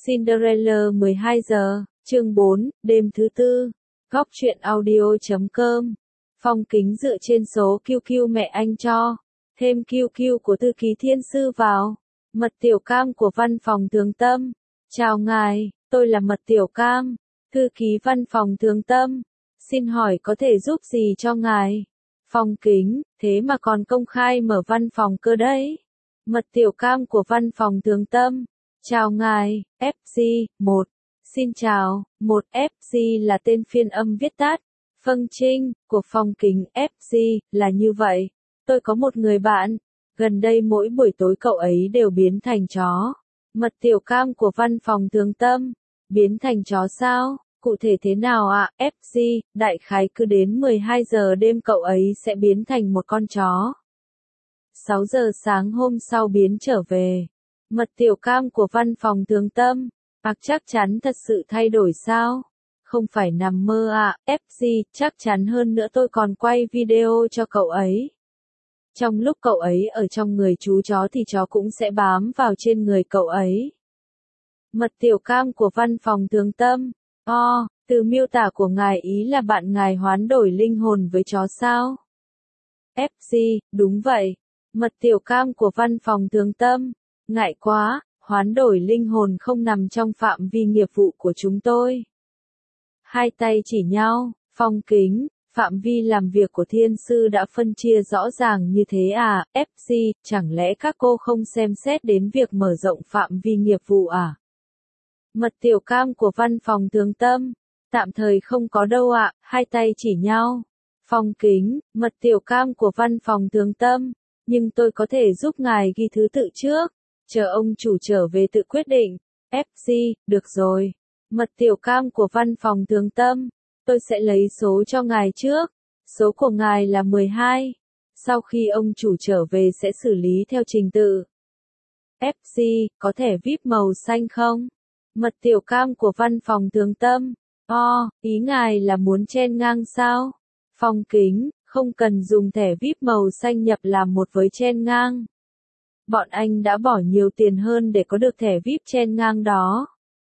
Cinderella 12 giờ, chương 4, đêm thứ tư. Góc truyện audio.com. Phong Kính dựa trên số QQ mẹ anh cho. Thêm QQ của thư ký thiên sư vào. Mật tiểu cam của văn phòng Thường Tâm. Chào ngài, tôi là Mật tiểu cam, thư ký văn phòng Thường Tâm. Xin hỏi có thể giúp gì cho ngài? Phong Kính, thế mà còn công khai mở văn phòng cơ đấy. Mật tiểu cam của văn phòng Thường Tâm. Chào ngài, FG, 1. Xin chào, 1 FG là tên phiên âm viết tắt. Phân Trinh, của Phong Kính FG, là như vậy. Tôi có một người bạn, gần đây mỗi buổi tối cậu ấy đều biến thành chó. Mật tiểu cam của văn phòng Thường Tâm. Biến thành chó sao? Cụ thể thế nào ạ? FG, đại khái cứ đến 12 giờ đêm cậu ấy sẽ biến thành một con chó. 6 giờ sáng hôm sau biến trở về. Mật tiểu cam của văn phòng Thường Tâm. Chắc chắn thật sự thay đổi sao? Không phải nằm mơ ạ, FG, chắc chắn hơn nữa tôi còn quay video cho cậu ấy. Trong lúc cậu ấy ở trong người chú chó thì chó cũng sẽ bám vào trên người cậu ấy. Mật tiểu cam của văn phòng Thường Tâm. Từ miêu tả của ngài ý là bạn ngài hoán đổi linh hồn với chó sao? FG, đúng vậy. Mật tiểu cam của văn phòng Thường Tâm. Ngại quá, hoán đổi linh hồn không nằm trong phạm vi nghiệp vụ của chúng tôi. Hai tay chỉ nhau, Phong Kính, phạm vi làm việc của thiên sư đã phân chia rõ ràng như thế à, FG, chẳng lẽ các cô không xem xét đến việc mở rộng phạm vi nghiệp vụ à? Mật tiểu cam của văn phòng Thường Tâm. Tạm thời không có đâu ạ, hai tay chỉ nhau. Phong Kính, mật tiểu cam của văn phòng Thường Tâm. Nhưng tôi có thể giúp ngài ghi thứ tự trước. Chờ ông chủ trở về tự quyết định. FG, được rồi. Mật tiểu cam của văn phòng Thường Tâm. Tôi sẽ lấy số cho ngài trước. Số của ngài là 12. Sau khi ông chủ trở về sẽ xử lý theo trình tự. FG, có thẻ VIP màu xanh không? Mật tiểu cam của văn phòng Thường Tâm. Ý ngài là muốn chen ngang sao? Phong Kính, không cần dùng thẻ VIP màu xanh nhập làm một với chen ngang. Bọn anh đã bỏ nhiều tiền hơn để có được thẻ VIP chen ngang đó.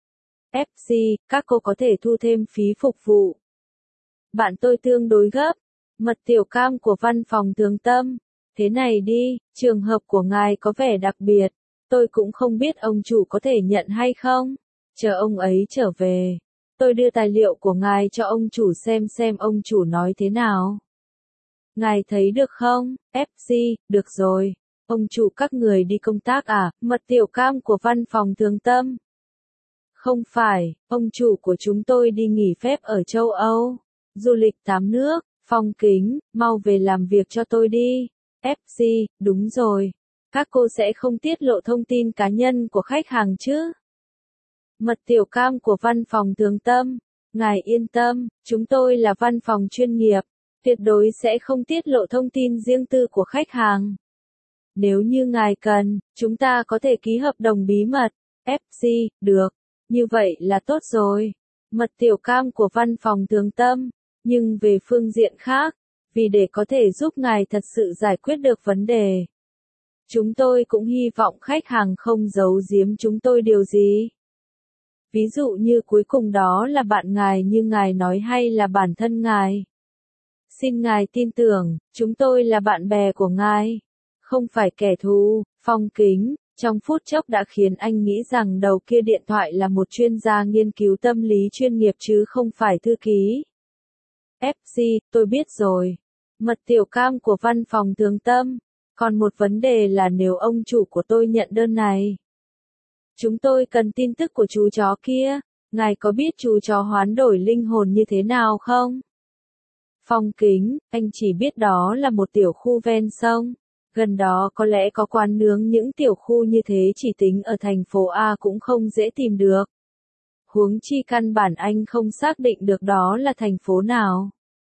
FG, các cô có thể thu thêm phí phục vụ. Bạn tôi tương đối gấp. Mật tiểu cam của văn phòng Thường Tâm. Thế này đi, trường hợp của ngài có vẻ đặc biệt. Tôi cũng không biết ông chủ có thể nhận hay không. Chờ ông ấy trở về. Tôi đưa tài liệu của ngài cho ông chủ xem ông chủ nói thế nào. Ngài thấy được không? FG, được rồi. Ông chủ các người đi công tác à? Mật tiểu cam của văn phòng Thường Tâm. Không phải, ông chủ của chúng tôi đi nghỉ phép ở châu Âu. Du lịch 8 nước. Phong Kính, mau về làm việc cho tôi đi. FG, đúng rồi. Các cô sẽ không tiết lộ thông tin cá nhân của khách hàng chứ? Mật tiểu cam của văn phòng Thường Tâm. Ngài yên tâm, chúng tôi là văn phòng chuyên nghiệp. Tuyệt đối sẽ không tiết lộ thông tin riêng tư của khách hàng. Nếu như ngài cần, chúng ta có thể ký hợp đồng bí mật. FG, được. Như vậy là tốt rồi. Mật tiểu cam của văn phòng Thường Tâm. Nhưng về phương diện khác, vì để có thể giúp ngài thật sự giải quyết được vấn đề. Chúng tôi cũng hy vọng khách hàng không giấu giếm chúng tôi điều gì. Ví dụ như cuối cùng đó là bạn ngài như ngài nói hay là bản thân ngài. Xin ngài tin tưởng, chúng tôi là bạn bè của ngài. Không phải kẻ thù. Phong Kính, trong phút chốc đã khiến anh nghĩ rằng đầu kia điện thoại là một chuyên gia nghiên cứu tâm lý chuyên nghiệp chứ không phải thư ký. FG, tôi biết rồi. Mật tiểu cam của văn phòng Thường Tâm. Còn một vấn đề là nếu ông chủ của tôi nhận đơn này. Chúng tôi cần tin tức của chú chó kia. Ngài có biết chú chó hoán đổi linh hồn như thế nào không? Phong Kính, anh chỉ biết đó là một tiểu khu ven sông. Gần đó có lẽ có quán nướng, những tiểu khu như thế chỉ tính ở thành phố A cũng không dễ tìm được. Huống chi căn bản anh không xác định được đó là thành phố nào.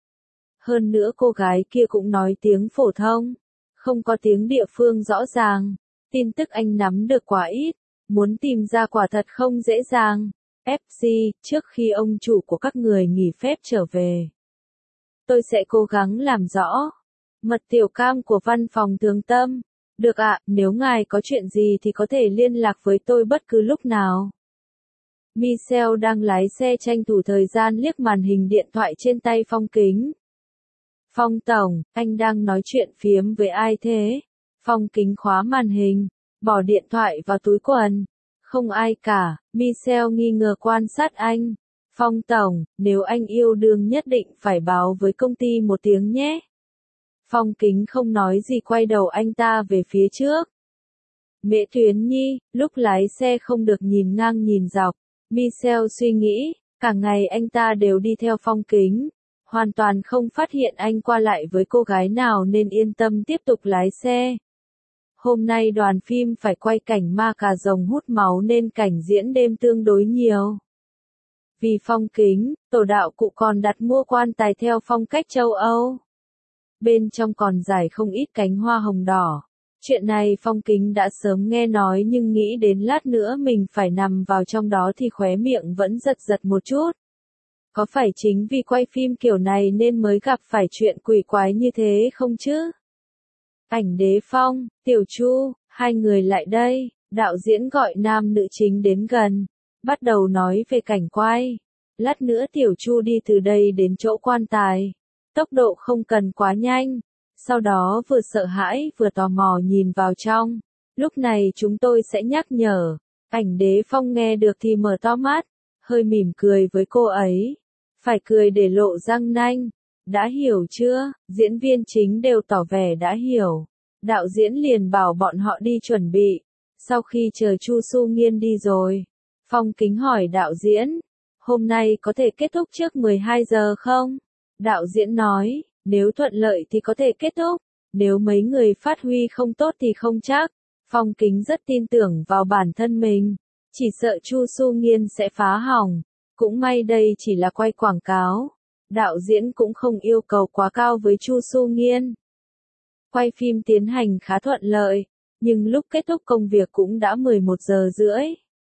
Hơn nữa cô gái kia cũng nói tiếng phổ thông, không có tiếng địa phương rõ ràng. Tin tức anh nắm được quá ít, muốn tìm ra quả thật không dễ dàng. FG, trước khi ông chủ của các người nghỉ phép trở về, tôi sẽ cố gắng làm rõ. Mật tiểu cam của văn phòng Thường Tâm. Được ạ, nếu ngài có chuyện gì thì có thể liên lạc với tôi bất cứ lúc nào. Michelle đang lái xe tranh thủ thời gian liếc màn hình điện thoại trên tay Phong Kính. Phong tổng, anh đang nói chuyện phiếm với ai thế? Phong Kính khóa màn hình, bỏ điện thoại vào túi quần. Không ai cả, Michelle nghi ngờ quan sát anh. Phong tổng, nếu anh yêu đương nhất định phải báo với công ty một tiếng nhé. Phong Kính không nói gì quay đầu anh ta về phía trước. Mễ Tuyến Nhi, lúc lái xe không được nhìn ngang nhìn dọc. Michelle suy nghĩ, cả ngày anh ta đều đi theo Phong Kính. Hoàn toàn không phát hiện anh qua lại với cô gái nào nên yên tâm tiếp tục lái xe. Hôm nay đoàn phim phải quay cảnh ma cà rồng hút máu nên cảnh diễn đêm tương đối nhiều. Vì Phong Kính, tổ đạo cụ còn đặt mua quan tài theo phong cách châu Âu. Bên trong còn rải không ít cánh hoa hồng đỏ. Chuyện này Phong Kính đã sớm nghe nói nhưng nghĩ đến lát nữa mình phải nằm vào trong đó thì khóe miệng vẫn giật giật một chút. Có phải chính vì quay phim kiểu này nên mới gặp phải chuyện quỷ quái như thế không chứ? Ảnh Đế Phong, Tiểu Chu, hai người lại đây, đạo diễn gọi nam nữ chính đến gần, bắt đầu nói về cảnh quay. Lát nữa Tiểu Chu đi từ đây đến chỗ quan tài. Tốc độ không cần quá nhanh. Sau đó vừa sợ hãi vừa tò mò nhìn vào trong. Lúc này chúng tôi sẽ nhắc nhở. Ảnh Đế Phong nghe được thì mở to mắt, hơi mỉm cười với cô ấy. Phải cười để lộ răng nanh. Đã hiểu chưa? Diễn viên chính đều tỏ vẻ đã hiểu. Đạo diễn liền bảo bọn họ đi chuẩn bị. Sau khi chờ Chu Su Nghiên đi rồi, Phong Kính hỏi đạo diễn, hôm nay có thể kết thúc trước 12 giờ không? Đạo diễn nói, nếu thuận lợi thì có thể kết thúc, nếu mấy người phát huy không tốt thì không chắc. Phong Kính rất tin tưởng vào bản thân mình, chỉ sợ Chu Su Nghiên sẽ phá hỏng. Cũng may đây chỉ là quay quảng cáo. Đạo diễn cũng không yêu cầu quá cao với Chu Su Nghiên. Quay phim tiến hành khá thuận lợi, nhưng lúc kết thúc công việc cũng đã 11 giờ rưỡi.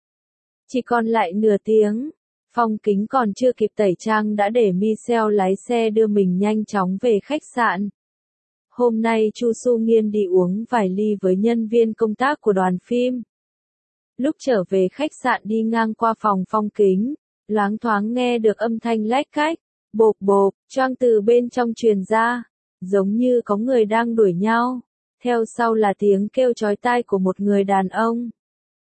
Chỉ còn lại nửa tiếng, Phong Kính còn chưa kịp tẩy trang đã để Michelle lái xe đưa mình nhanh chóng về khách sạn. Hôm nay Chu Su Nghiên đi uống vài ly với nhân viên công tác của đoàn phim. Lúc trở về khách sạn đi ngang qua phòng Phong Kính, loáng thoáng nghe được âm thanh lách cách, bộp bộp, choang từ bên trong truyền ra, giống như có người đang đuổi nhau. Theo sau là tiếng kêu chói tai của một người đàn ông.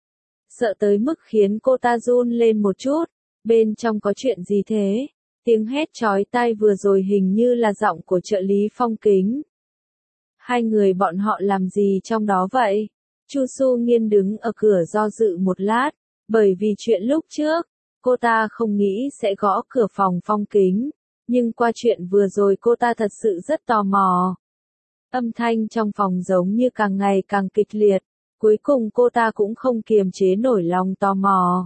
Sợ tới mức khiến cô ta run lên một chút, bên trong có chuyện gì thế? Tiếng hét chói tai vừa rồi hình như là giọng của trợ lý Phong Kính. Hai người bọn họ làm gì trong đó vậy? Chu Su Nghiên đứng ở cửa do dự một lát, bởi vì chuyện lúc trước, cô ta không nghĩ sẽ gõ cửa phòng Phong Kính, nhưng qua chuyện vừa rồi cô ta thật sự rất tò mò. Âm thanh trong phòng giống như càng ngày càng kịch liệt, cuối cùng cô ta cũng không kiềm chế nổi lòng tò mò.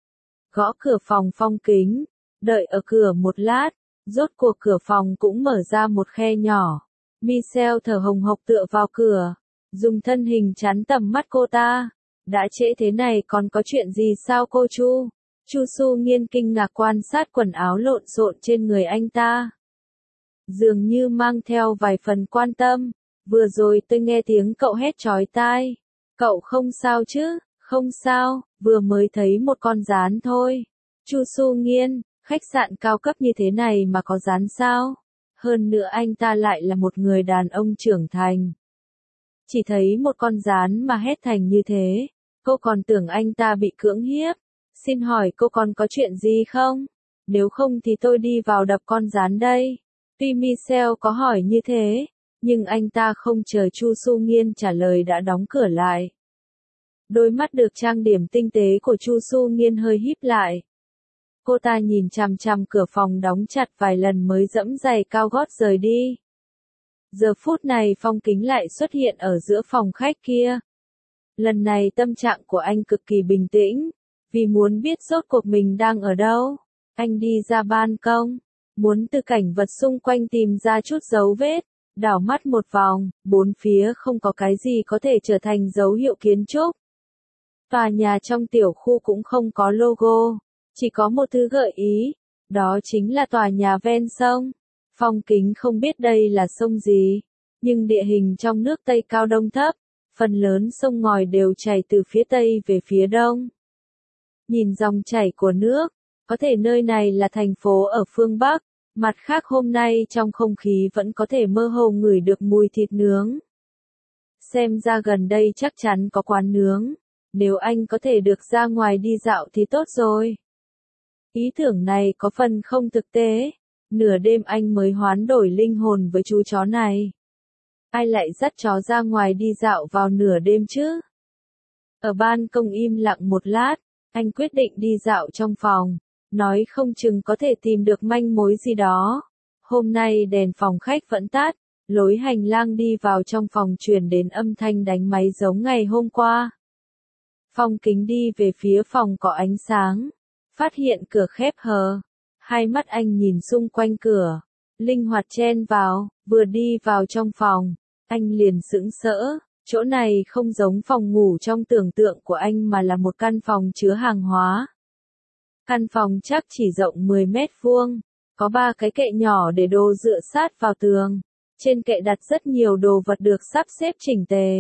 Gõ cửa phòng Phong Kính, đợi ở cửa một lát, rốt cuộc cửa phòng cũng mở ra một khe nhỏ. Michelle thở hồng hộc tựa vào cửa, dùng thân hình chắn tầm mắt cô ta. Đã trễ thế này còn có chuyện gì sao cô Chu? Chu Su Nghiên kinh ngạc quan sát quần áo lộn xộn trên người anh ta. Dường như mang theo vài phần quan tâm. Vừa rồi tôi nghe tiếng cậu hét chói tai. Cậu không sao chứ? Không sao, vừa mới thấy một con gián thôi. Chu Su Nghiên, khách sạn cao cấp như thế này mà có gián sao? Hơn nữa anh ta lại là một người đàn ông trưởng thành. Chỉ thấy một con gián mà hét thành như thế, cô còn tưởng anh ta bị cưỡng hiếp. Xin hỏi cô còn có chuyện gì không? Nếu không thì tôi đi vào đập con gián đây. Tuy Michelle có hỏi như thế, nhưng anh ta không chờ Chu Su Nghiên trả lời đã đóng cửa lại. Đôi mắt được trang điểm tinh tế của Chu Su Nghiên hơi híp lại. Cô ta nhìn chằm chằm cửa phòng đóng chặt vài lần mới dẫm giày cao gót rời đi. Giờ phút này Phong Kính lại xuất hiện ở giữa phòng khách kia. Lần này tâm trạng của anh cực kỳ bình tĩnh, vì muốn biết rốt cuộc mình đang ở đâu. Anh đi ra ban công, muốn từ cảnh vật xung quanh tìm ra chút dấu vết, đảo mắt một vòng, bốn phía không có cái gì có thể trở thành dấu hiệu kiến trúc. Tòa nhà trong tiểu khu cũng không có logo, chỉ có một thứ gợi ý, đó chính là tòa nhà ven sông. Phong Kính không biết đây là sông gì, nhưng địa hình trong nước Tây cao đông thấp, phần lớn sông ngòi đều chảy từ phía Tây về phía Đông. nhìn dòng chảy của nước, có thể nơi này là thành phố ở phương Bắc, mặt khác hôm nay trong không khí vẫn có thể mơ hồ ngửi được mùi thịt nướng. Xem ra gần đây chắc chắn có quán nướng, nếu anh có thể được ra ngoài đi dạo thì tốt rồi. Ý tưởng này có phần không thực tế, nửa đêm anh mới hoán đổi linh hồn với chú chó này. Ai lại dắt chó ra ngoài đi dạo vào nửa đêm chứ? Ở ban công im lặng một lát, anh quyết định đi dạo trong phòng, nói không chừng có thể tìm được manh mối gì đó. Hôm nay đèn phòng khách vẫn tắt, lối hành lang đi vào trong phòng truyền đến âm thanh đánh máy giống ngày hôm qua. Phong Kính đi về phía phòng có ánh sáng, phát hiện cửa khép hờ. Hai mắt anh nhìn xung quanh cửa, linh hoạt chen vào, vừa đi vào trong phòng, anh liền sững sỡ, chỗ này không giống phòng ngủ trong tưởng tượng của anh mà là một căn phòng chứa hàng hóa. Căn phòng chắc chỉ rộng 10 mét vuông, có 3 cái kệ nhỏ để đồ dựa sát vào tường, trên kệ đặt rất nhiều đồ vật được sắp xếp chỉnh tề.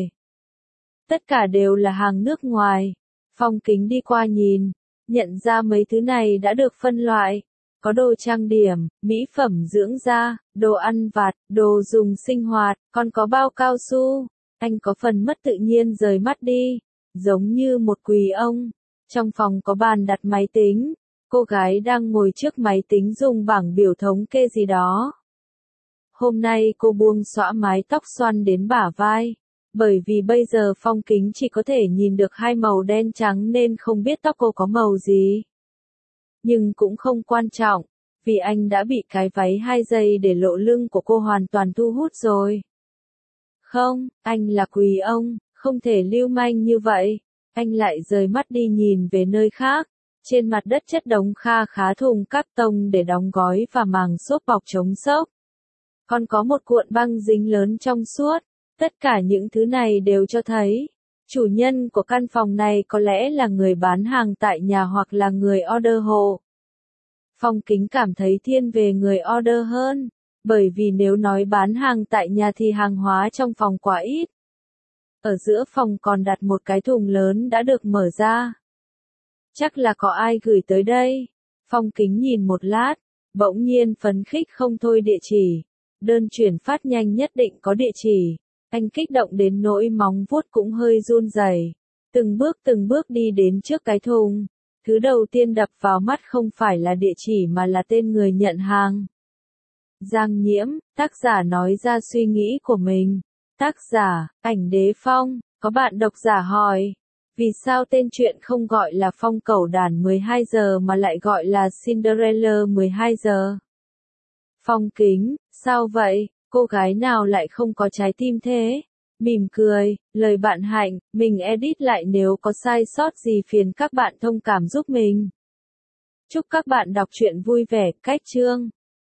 Tất cả đều là hàng nước ngoài. Phong Kính đi qua nhìn, nhận ra mấy thứ này đã được phân loại. Có đồ trang điểm, mỹ phẩm dưỡng da, đồ ăn vặt, đồ dùng sinh hoạt, còn có bao cao su. Anh có phần mất tự nhiên rời mắt đi, giống như một quỳ ông. Trong phòng có bàn đặt máy tính, cô gái đang ngồi trước máy tính dùng bảng biểu thống kê gì đó. Hôm nay cô buông xõa mái tóc xoăn đến bả vai, bởi vì bây giờ Phong Kính chỉ có thể nhìn được hai màu đen trắng nên không biết tóc cô có màu gì. Nhưng cũng không quan trọng, vì anh đã bị cái váy 2 giây để lộ lưng của cô hoàn toàn thu hút rồi. Không, anh là quỳ ông, không thể lưu manh như vậy. Anh lại rời mắt đi nhìn về nơi khác. Trên mặt đất chất đống kha khá thùng cáp tông để đóng gói và màng xốp bọc chống xốc. Còn có một cuộn băng dính lớn trong suốt. Tất cả những thứ này đều cho thấy, chủ nhân của căn phòng này có lẽ là người bán hàng tại nhà hoặc là người order hộ. Phong Kính cảm thấy thiên về người order hơn, bởi vì nếu nói bán hàng tại nhà thì hàng hóa trong phòng quá ít. Ở giữa phòng còn đặt một cái thùng lớn đã được mở ra. Chắc là có ai gửi tới đây. Phong Kính nhìn một lát, bỗng nhiên phấn khích không thôi địa chỉ. Đơn chuyển phát nhanh nhất định có địa chỉ. Anh kích động đến nỗi móng vuốt cũng hơi run rẩy. Từng bước đi đến trước cái thùng. Thứ đầu tiên đập vào mắt không phải là địa chỉ mà là tên người nhận hàng. Giang Nhiễm, tác giả nói ra suy nghĩ của mình. Tác giả, Ảnh Đế Phong. Có bạn độc giả hỏi, vì sao tên truyện không gọi là Phong Cẩu Đản 12 giờ mà lại gọi là Cinderella 12 giờ? Phong Kính, sao vậy, cô gái nào lại không có trái tim thế? Mỉm cười, lời bạn Hạnh, mình edit lại nếu có sai sót gì phiền các bạn thông cảm giúp mình. Chúc các bạn đọc truyện vui vẻ, cách chương.